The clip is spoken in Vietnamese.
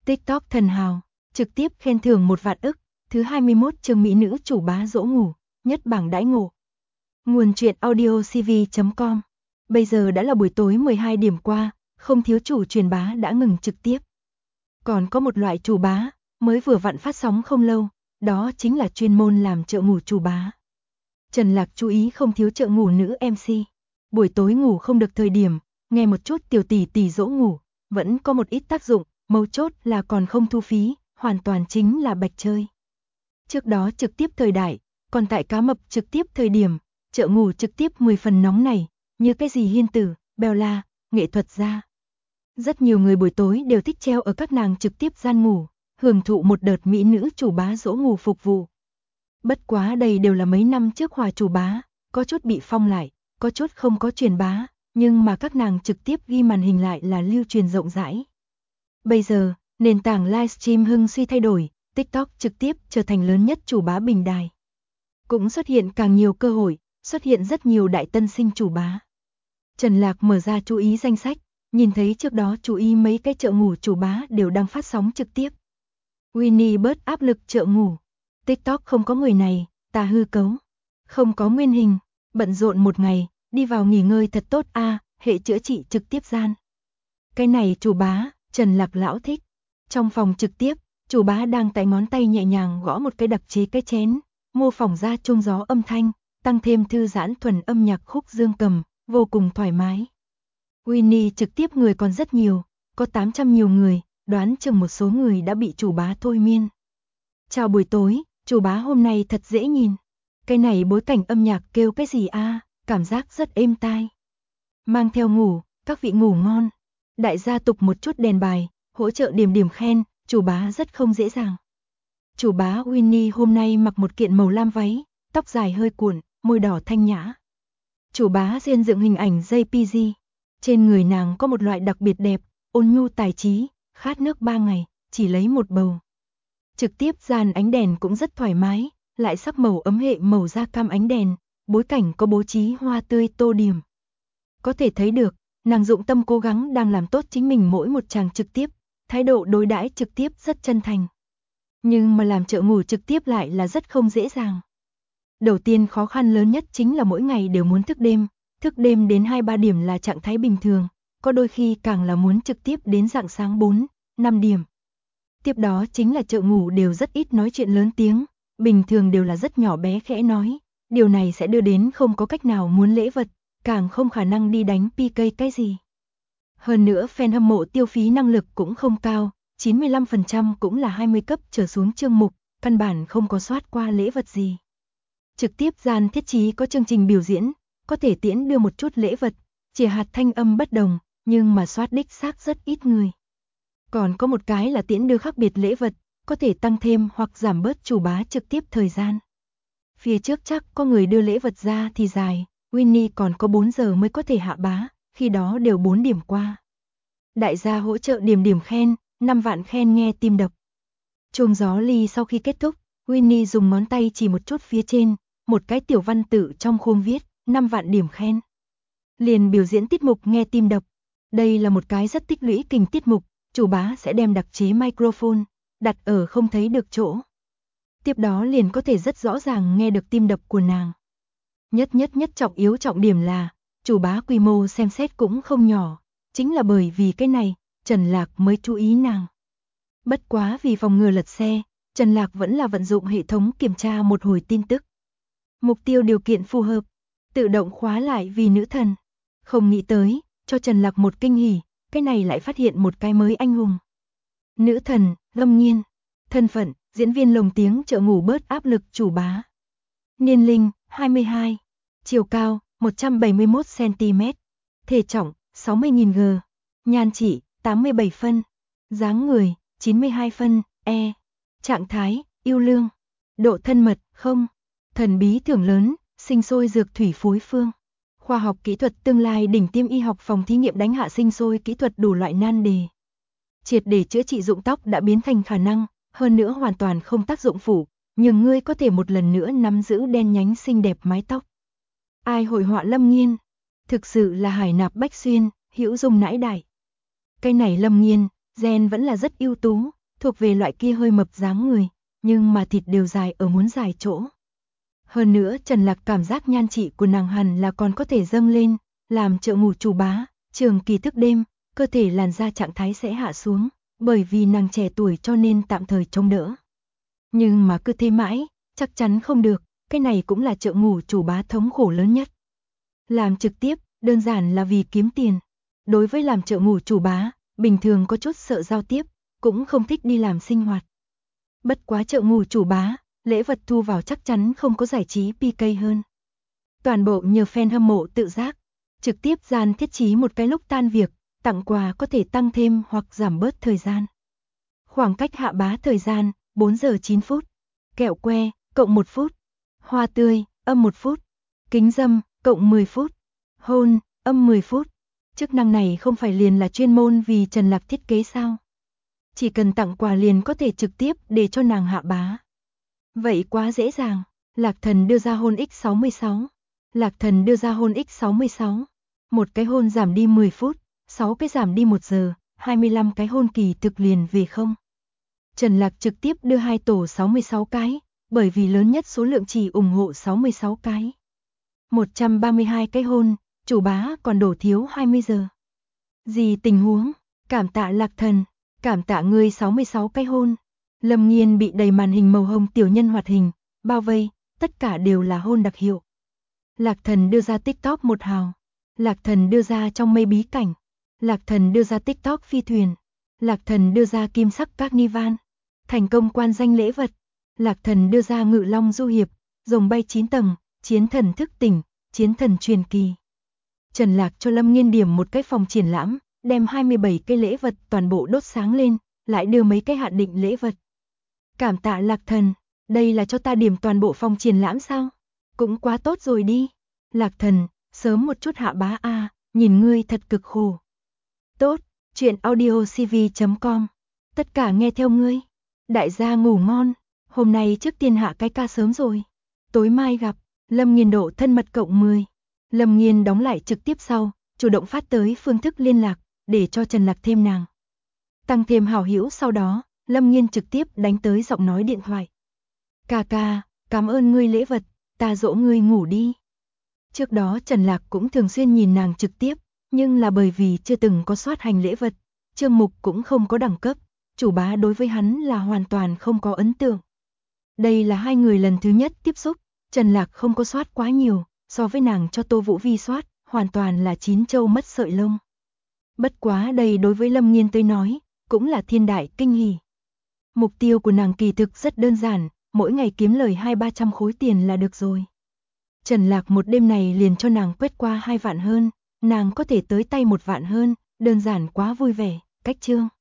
TikTok thần hào, trực tiếp khen thưởng 1 vạn ức, thứ 21 chương mỹ nữ chủ bá dỗ ngủ, nhất bảng đãi ngộ. Nguồn truyện audiocv.com. Bây giờ đã là buổi tối 12 điểm qua, không thiếu chủ truyền bá đã ngừng trực tiếp. Còn có một loại chủ bá, mới vừa vặn phát sóng không lâu, đó chính là chuyên môn làm trợ ngủ chủ bá. Trần Lạc chú ý không thiếu trợ ngủ nữ MC. Buổi tối ngủ không được thời điểm, nghe một chút tiểu tỷ tỷ dỗ ngủ, vẫn có một ít tác dụng, mấu chốt là còn không thu phí, hoàn toàn chính là bạch chơi. Trước đó trực tiếp thời đại, còn tại cá mập trực tiếp thời điểm, trợ ngủ trực tiếp 10 phần nóng này, như cái gì Hiên Tử, Bella, nghệ thuật gia. Rất nhiều người buổi tối đều thích treo ở các nàng trực tiếp gian ngủ, hưởng thụ một đợt mỹ nữ chủ bá dỗ ngủ phục vụ. Bất quá đây đều là mấy năm trước hòa chủ bá, có chút bị phong lại, có chút không có truyền bá, nhưng mà các nàng trực tiếp ghi màn hình lại là lưu truyền rộng rãi. Bây giờ, nền tảng livestream hưng suy thay đổi, TikTok trực tiếp trở thành lớn nhất chủ bá bình đài. Cũng xuất hiện càng nhiều cơ hội, xuất hiện rất nhiều đại tân sinh chủ bá. Trần Lạc mở ra chú ý danh sách, nhìn thấy trước đó chú ý mấy cái trợ ngủ chủ bá đều đang phát sóng trực tiếp. Winnie bớt áp lực trợ ngủ. TikTok không có người này, ta hư cấu. Không có nguyên hình, bận rộn một ngày, đi vào nghỉ ngơi thật tốt a, hệ chữa trị trực tiếp gian. Cái này chủ bá, Trần Lạc lão thích. Trong phòng trực tiếp, chủ bá đang tay ngón tay nhẹ nhàng gõ một cái đặc chế cái chén, mô phỏng ra chuông gió âm thanh, tăng thêm thư giãn thuần âm nhạc khúc dương cầm, vô cùng thoải mái. Winnie trực tiếp người còn rất nhiều, có 800 nhiều người, đoán chừng một số người đã bị chủ bá thôi miên. Chào buổi tối, chủ bá hôm nay thật dễ nhìn. Cái này bối cảnh âm nhạc kêu cái gì a, cảm giác rất êm tai. Mang theo ngủ, các vị ngủ ngon. Đại gia tục một chút đèn bài, hỗ trợ điểm điểm khen, chủ bá rất không dễ dàng. Chủ bá Winnie hôm nay mặc một kiện màu lam váy, tóc dài hơi cuộn, môi đỏ thanh nhã. Chủ bá diên dựng hình ảnh JPG. Trên người nàng có một loại đặc biệt đẹp, ôn nhu tài trí, khát nước 3 ngày, chỉ lấy một bầu. Trực tiếp dàn ánh đèn cũng rất thoải mái, lại sắc màu ấm hệ màu da cam ánh đèn, bối cảnh có bố trí hoa tươi tô điểm. Có thể thấy được, nàng dụng tâm cố gắng đang làm tốt chính mình mỗi một chàng trực tiếp, thái độ đối đãi trực tiếp rất chân thành. Nhưng mà làm trợ ngủ trực tiếp lại là rất không dễ dàng. Đầu tiên khó khăn lớn nhất chính là mỗi ngày đều muốn thức đêm đến 2-3 điểm là trạng thái bình thường, có đôi khi càng là muốn trực tiếp đến rạng sáng 4-5 điểm. Tiếp đó chính là trợ ngủ đều rất ít nói chuyện lớn tiếng, bình thường đều là rất nhỏ bé khẽ nói, điều này sẽ đưa đến không có cách nào muốn lễ vật, càng không khả năng đi đánh PK cái gì. Hơn nữa fan hâm mộ tiêu phí năng lực cũng không cao, 95% cũng là 20 cấp trở xuống chương mục, căn bản không có soát qua lễ vật gì. Trực tiếp gian thiết trí có chương trình biểu diễn, có thể tiễn đưa một chút lễ vật, chỉ hạt thanh âm bất đồng, nhưng mà soát đích xác rất ít người. Còn có một cái là tiễn đưa khác biệt lễ vật, có thể tăng thêm hoặc giảm bớt chủ bá trực tiếp thời gian. Phía trước chắc có người đưa lễ vật ra thì dài, Winnie còn có 4 giờ mới có thể hạ bá, khi đó đều 4 điểm qua. Đại gia hỗ trợ điểm khen, 5 vạn khen nghe tim đập. Chuông gió ly sau khi kết thúc, Winnie dùng ngón tay chỉ một chút phía trên, một cái tiểu văn tự trong khung viết, 5 vạn điểm khen. Liền biểu diễn tiết mục nghe tim đập. Đây là một cái rất tích lũy kình tiết mục, chủ bá sẽ đem đặc chế microphone, đặt ở không thấy được chỗ. Tiếp đó liền có thể rất rõ ràng nghe được tim đập của nàng. Nhất trọng yếu trọng điểm là, chủ bá quy mô xem xét cũng không nhỏ, chính là bởi vì cái này, Trần Lạc mới chú ý nàng. Bất quá vì phòng ngừa lật xe, Trần Lạc vẫn là vận dụng hệ thống kiểm tra một hồi tin tức. Mục tiêu điều kiện phù hợp, tự động khóa lại vì nữ thần. Không nghĩ tới, cho Trần Lạc một kinh hỉ, cái này lại phát hiện một cái mới anh hùng. Nữ thần, Lâm Nhiên. Thân phận, diễn viên lồng tiếng trợ ngủ bớt áp lực chủ bá. Niên linh, 22. Chiều cao, 171cm. Thể trọng, 60.000 g. Nhan trị, 87 phân. Dáng người, 92 phân, E. Trạng thái, yêu lương. Độ thân mật, không. Thần bí thưởng lớn, sinh sôi dược thủy phối phương. Khoa học kỹ thuật tương lai đỉnh tiêm y học phòng thí nghiệm đánh hạ sinh sôi kỹ thuật đủ loại nan đề. Triệt để chữa trị rụng tóc đã biến thành khả năng, hơn nữa hoàn toàn không tác dụng phụ, nhưng ngươi có thể một lần nữa nắm giữ đen nhánh xinh đẹp mái tóc. Ai hội họa Lâm Nhiên? Thực sự là hải nạp bách xuyên, hữu dung nãi đại. Cái này Lâm Nhiên, gen vẫn là rất ưu tú, thuộc về loại kia hơi mập dáng người, nhưng mà thịt đều dài ở muốn dài chỗ. Hơn nữa Trần Lạc cảm giác nhan trị của nàng hẳn là còn có thể dâng lên, làm trợ ngủ chủ bá, trường kỳ thức đêm, cơ thể làn da trạng thái sẽ hạ xuống, bởi vì nàng trẻ tuổi cho nên tạm thời chống đỡ. Nhưng mà cứ thế mãi, chắc chắn không được, cái này cũng là trợ ngủ chủ bá thống khổ lớn nhất. Làm trực tiếp, đơn giản là vì kiếm tiền. Đối với làm trợ ngủ chủ bá, bình thường có chút sợ giao tiếp, cũng không thích đi làm sinh hoạt. Bất quá trợ ngủ chủ bá, lễ vật thu vào chắc chắn không có giải trí PK hơn. Toàn bộ nhờ fan hâm mộ tự giác, trực tiếp gian thiết trí một cái lúc tan việc, tặng quà có thể tăng thêm hoặc giảm bớt thời gian. Khoảng cách hạ bá thời gian, 4 giờ 9 phút. Kẹo que, cộng 1 phút. Hoa tươi, âm 1 phút. Kính dâm, cộng 10 phút. Hôn, âm 10 phút. Chức năng này không phải liền là chuyên môn vì Trần Lạc thiết kế sao? Chỉ cần tặng quà liền có thể trực tiếp để cho nàng hạ bá. Vậy quá dễ dàng. Lạc Thần đưa ra hôn X66. Lạc Thần đưa ra hôn X66. Một cái hôn giảm đi 10 phút, 6 cái giảm đi 1 giờ, 25 cái hôn kỳ thực liền về không. Trần Lạc trực tiếp đưa 2 tổ 66 cái, bởi vì lớn nhất số lượng chỉ ủng hộ 66 cái. 132 cái hôn, chủ bá còn đổ thiếu 20 giờ. Gì tình huống? Cảm tạ Lạc Thần, cảm tạ ngươi 66 cái hôn. Lâm Nghiên bị đầy màn hình màu hồng tiểu nhân hoạt hình, bao vây, tất cả đều là hôn đặc hiệu. Lạc Thần đưa ra TikTok 1 hào. Lạc Thần đưa ra trong mây bí cảnh. Lạc Thần đưa ra TikTok phi thuyền. Lạc Thần đưa ra kim sắc carnival. Thành công quan danh lễ vật. Lạc Thần đưa ra ngự long du hiệp, rồng bay 9 tầng, chiến thần thức tỉnh, chiến thần truyền kỳ. Trần Lạc cho Lâm Nghiên điểm một cái phòng triển lãm, đem 27 cái lễ vật toàn bộ đốt sáng lên, lại đưa mấy cái hạn định lễ vật. Cảm tạ Lạc Thần, đây là cho ta điểm toàn bộ phòng triển lãm sao? Cũng quá tốt rồi đi. Lạc Thần, sớm một chút hạ bá a, nhìn ngươi thật cực khổ. Tốt, chuyện audiocv.com. Tất cả nghe theo ngươi. Đại gia ngủ ngon, hôm nay trước tiên hạ cái ca sớm rồi. Tối mai gặp, Lâm Nghiên độ thân mật cộng 10. Lâm Nghiên đóng lại trực tiếp sau, chủ động phát tới phương thức liên lạc, để cho Trần Lạc thêm nàng. Tăng thêm hảo hữu sau đó, Lâm Nghiên trực tiếp đánh tới giọng nói điện thoại. Ca ca, cảm ơn ngươi lễ vật, ta dỗ ngươi ngủ đi. Trước đó Trần Lạc cũng thường xuyên nhìn nàng trực tiếp, nhưng là bởi vì chưa từng có soát hành lễ vật, chương mục cũng không có đẳng cấp, chủ bá đối với hắn là hoàn toàn không có ấn tượng. Đây là hai người lần thứ nhất tiếp xúc, Trần Lạc không có soát quá nhiều, so với nàng cho Tô Vũ Vi soát, hoàn toàn là chín châu mất sợi lông. Bất quá đây đối với Lâm Nghiên tới nói, cũng là thiên đại kinh hỉ. Mục tiêu của nàng kỳ thực rất đơn giản, mỗi ngày kiếm lời 200-300 khối tiền là được rồi. Trần Lạc một đêm này liền cho nàng quét qua 2 vạn hơn, nàng có thể tới tay 1 vạn hơn, đơn giản quá vui vẻ, cách chương.